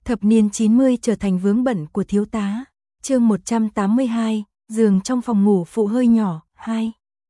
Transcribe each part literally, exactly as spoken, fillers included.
Thập niên chín mươi trở thành vướng bận của thiếu tá. Chương một trăm tám mươi hai, giường trong phòng ngủ phụ hơi nhỏ, hai.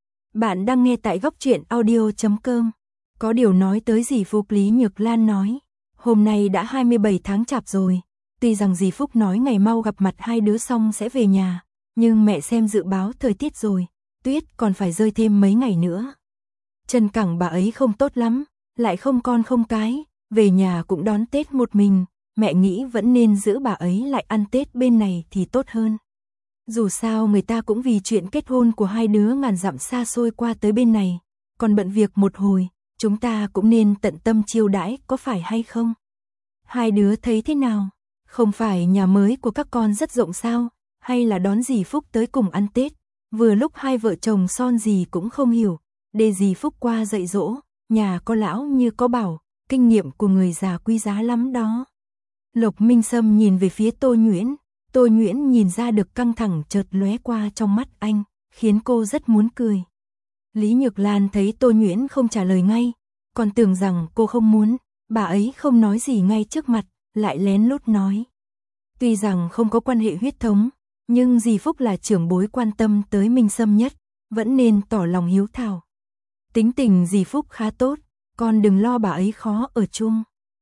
Bạn đang nghe tại góc truyện audio chấm com. Có điều nói tới dì Phúc, Lý Nhược Lan nói, hôm nay đã hai mươi bảy tháng chạp rồi, tuy rằng dì Phúc nói ngày mau gặp mặt hai đứa xong sẽ về nhà, nhưng mẹ xem dự báo thời tiết rồi, tuyết còn phải rơi thêm mấy ngày nữa. Chân cẳng bà ấy không tốt lắm, lại không con không cái, về nhà cũng đón Tết một mình, mẹ nghĩ vẫn nên giữ bà ấy lại ăn Tết bên này thì tốt hơn. Dù sao người ta cũng vì chuyện kết hôn của hai đứa ngàn dặm xa xôi qua tới bên này, còn bận việc một hồi, chúng ta cũng nên tận tâm chiêu đãi, có phải hay không? Hai đứa thấy thế nào? Không phải nhà mới của các con rất rộng sao, hay là đón dì Phúc tới cùng ăn Tết? Vừa lúc hai vợ chồng son dì cũng không hiểu, để dì Phúc qua dạy dỗ, nhà có lão như có bảo, kinh nghiệm của người già quý giá lắm đó. Lộc Minh Sâm nhìn về phía Tô Nhuyễn, Tô Nhuyễn nhìn ra được căng thẳng chợt lóe qua trong mắt anh, khiến cô rất muốn cười. Lý Nhược Lan thấy Tô Nhuyễn không trả lời ngay, còn tưởng rằng cô không muốn, bà ấy không nói gì ngay trước mặt, lại lén lút nói. Tuy rằng không có quan hệ huyết thống, nhưng dì Phúc là trưởng bối quan tâm tới Minh Sâm nhất, vẫn nên tỏ lòng hiếu thảo. Tính tình dì Phúc khá tốt, con đừng lo bà ấy khó ở chung.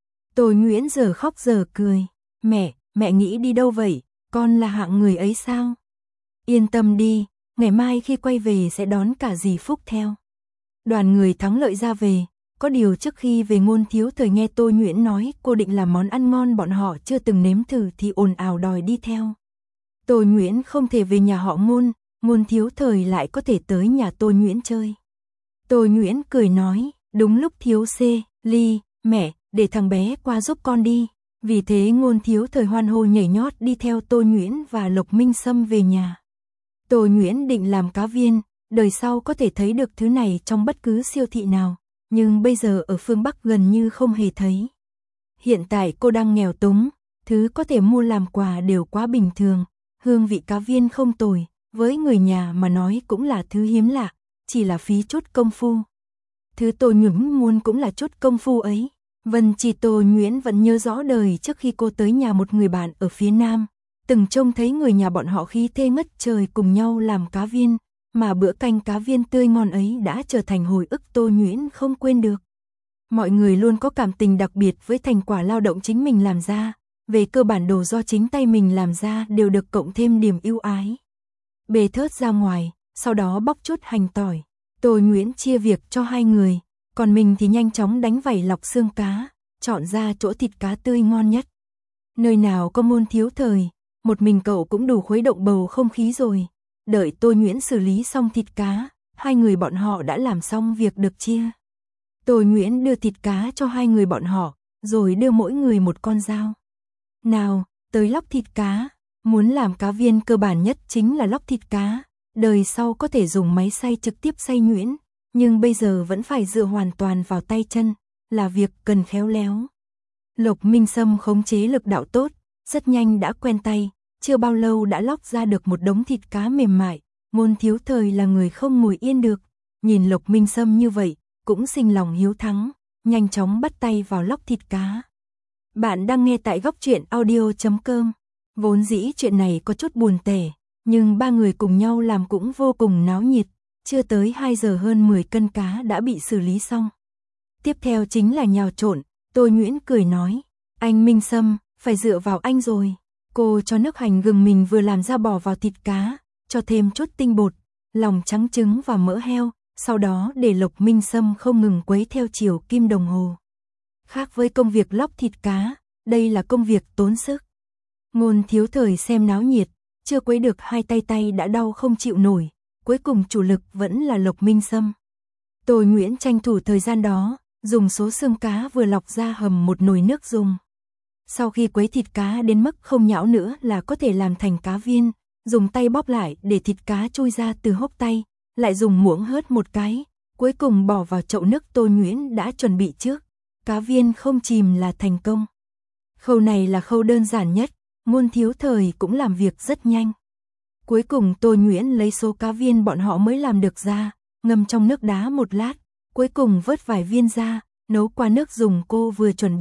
Tô Nhuyễn giờ khóc giờ cười, mẹ, mẹ nghĩ đi đâu vậy, con là hạng người ấy sao? Yên tâm đi, ngày mai khi quay về sẽ đón cả dì Phúc theo. Đoàn người thắng lợi ra về, có điều trước khi về Ngôn Thiếu Thời nghe Tô Nhuyễn nói cô định làm món ăn ngon bọn họ chưa từng nếm thử thì ồn ào đòi đi theo. Tô Nhuyễn không thể về nhà họ Ngôn, Ngôn Thiếu Thời lại có thể tới nhà Tô Nhuyễn chơi. Tô Nhuyễn cười nói, đúng lúc Thiếu C, Ly, mẹ, để thằng bé qua giúp con đi. Vì thế Ngôn Thiếu Thời hoan hô nhảy nhót đi theo Tô Nhuyễn và Lộc Minh Sâm về nhà. Tô Nhuyễn định làm cá viên, đời sau có thể thấy được thứ này trong bất cứ siêu thị nào, nhưng bây giờ ở phương Bắc gần như không hề thấy. Hiện tại cô đang nghèo túng, thứ có thể mua làm quà đều quá bình thường, hương vị cá viên không tồi, với người nhà mà nói cũng là thứ hiếm lạ, chỉ là phí chút công phu. Thứ Tô Nhuyễn muốn cũng là chút công phu ấy. Vân Chỉ Tô Nhuyễn vẫn nhớ rõ đời trước khi cô tới nhà một người bạn ở phía Nam, từng trông thấy người nhà bọn họ khí thế ngất trời cùng nhau làm cá viên, mà bữa canh cá viên tươi ngon ấy đã trở thành hồi ức Tô Nhuyễn không quên được. Mọi người luôn có cảm tình đặc biệt với thành quả lao động chính mình làm ra, về cơ bản đồ do chính tay mình làm ra đều được cộng thêm điểm ưu ái. Bê thớt ra ngoài, sau đó bóc chút hành tỏi, Tô Nhuyễn chia việc cho hai người. Còn mình thì nhanh chóng đánh vảy lọc xương cá, chọn ra chỗ thịt cá tươi ngon nhất. Nơi nào có Ngôn Thiếu Thời, một mình cậu cũng đủ khuấy động bầu không khí rồi. Đợi Tô Nhuyễn xử lý xong thịt cá, hai người bọn họ đã làm xong việc được chia. Tô Nhuyễn đưa thịt cá cho hai người bọn họ, rồi đưa mỗi người một con dao. Nào, tới lóc thịt cá, muốn làm cá viên cơ bản nhất chính là lóc thịt cá, đời sau có thể dùng máy xay trực tiếp xay nhuyễn. Nhưng bây giờ vẫn phải dựa hoàn toàn vào tay chân, là việc cần khéo léo. Lộc Minh Sâm khống chế lực đạo tốt, rất nhanh đã quen tay, chưa bao lâu đã lóc ra được một đống thịt cá mềm mại. Ngôn Thiếu Thời là người không ngồi yên được, nhìn Lộc Minh Sâm như vậy, cũng sinh lòng hiếu thắng, nhanh chóng bắt tay vào lóc thịt cá. Bạn đang nghe tại góc truyện audio chấm com. Vốn dĩ chuyện này có chút buồn tẻ, nhưng ba người cùng nhau làm cũng vô cùng náo nhiệt. Chưa tới hai giờ hơn mười cân cá đã bị xử lý xong. Tiếp theo chính là nhào trộn, Tô Nhuyễn cười nói, anh Minh Sâm, phải dựa vào anh rồi. Cô cho nước hành gừng mình vừa làm ra bỏ vào thịt cá, cho thêm chút tinh bột, lòng trắng trứng và mỡ heo, sau đó để Lộc Minh Sâm không ngừng quấy theo chiều kim đồng hồ. Khác với công việc lóc thịt cá, đây là công việc tốn sức. Ngôn Thiếu Thời xem náo nhiệt, chưa quấy được hai tay tay đã đau không chịu nổi. Cuối cùng chủ lực vẫn là Lộc Minh Sâm. Tô Nhuyễn tranh thủ thời gian đó, dùng số xương cá vừa lọc ra hầm một nồi nước dùng. Sau khi quấy thịt cá đến mức không nhão nữa là có thể làm thành cá viên, dùng tay bóp lại để thịt cá chui ra từ hốc tay, lại dùng muỗng hớt một cái, cuối cùng bỏ vào chậu nước Tô Nhuyễn đã chuẩn bị trước. Cá viên không chìm là thành công. Khâu này là khâu đơn giản nhất, Ngôn Thiếu Thời cũng làm việc rất nhanh. Cuối cùng Tô Nhuyễn lấy số cá viên bọn họ mới làm được ra, ngâm trong nước đá một lát, cuối cùng vớt vài viên ra, nấu qua nước dùng cô vừa chuẩn bị,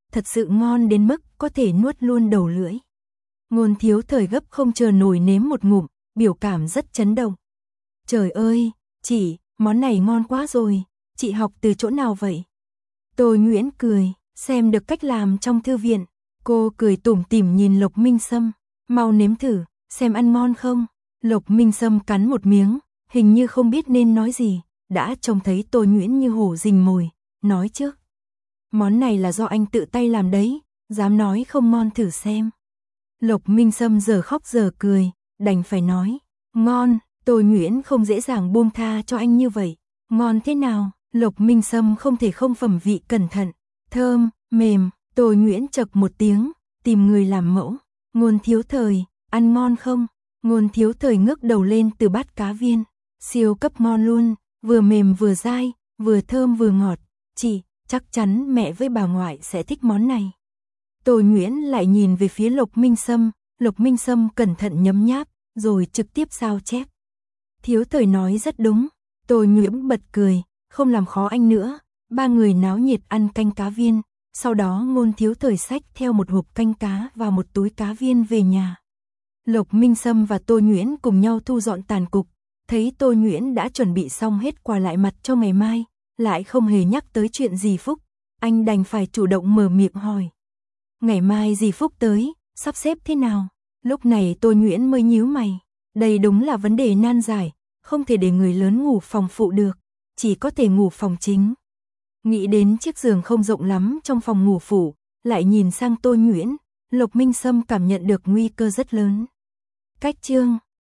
thật sự ngon đến mức có thể nuốt luôn đầu lưỡi. Ngôn Thiếu Thời gấp không chờ nổi nếm một ngụm, biểu cảm rất chấn động. Trời ơi, chị, món này ngon quá rồi, chị học từ chỗ nào vậy? Tô Nhuyễn cười, xem được cách làm trong thư viện. Cô cười tủm tỉm nhìn Lộc Minh Sâm, mau nếm thử, xem ăn ngon không? Lộc Minh Sâm cắn một miếng, hình như không biết nên nói gì, đã trông thấy Tô Nhuyễn như hổ rình mồi, nói trước. Món này là do anh tự tay làm đấy, dám nói không ngon thử xem. Lộc Minh Sâm giờ khóc giờ cười, đành phải nói, ngon. Tô Nhuyễn không dễ dàng buông tha cho anh như vậy. Ngon thế nào? Lộc Minh Sâm không thể không phẩm vị cẩn thận, thơm, mềm. Tô Nhuyễn chậc một tiếng, tìm người làm mẫu. Ngôn Thiếu Thời, ăn ngon không? Ngôn Thiếu Thời ngước đầu lên từ bát cá viên, siêu cấp ngon luôn, vừa mềm vừa dai, vừa thơm vừa ngọt. Chị, chắc chắn mẹ với bà ngoại sẽ thích món này. Tô Nhuyễn lại nhìn về phía Lộc Minh Sâm, Lộc Minh Sâm cẩn thận nhấm nháp, rồi trực tiếp sao chép. Thiếu Thời nói rất đúng. Tô Nhuyễn bật cười, không làm khó anh nữa. Ba người náo nhiệt ăn canh cá viên, sau đó Ngôn Thiếu Thời xách theo một hộp canh cá và một túi cá viên về nhà. Lộc Minh Sâm và Tô Nhuyễn cùng nhau thu dọn tàn cục, thấy Tô Nhuyễn đã chuẩn bị xong hết quà lại mặt cho ngày mai, lại không hề nhắc tới chuyện dì Phúc, anh đành phải chủ động mở miệng hỏi. Ngày mai dì Phúc tới, sắp xếp thế nào? Lúc này Tô Nhuyễn mới nhíu mày, đây đúng là vấn đề nan giải, không thể để người lớn ngủ phòng phụ được, chỉ có thể ngủ phòng chính. Nghĩ đến chiếc giường không rộng lắm trong phòng ngủ phụ, lại nhìn sang Tô Nhuyễn, Lộc Minh Sâm cảm nhận được nguy cơ rất lớn. Cách chương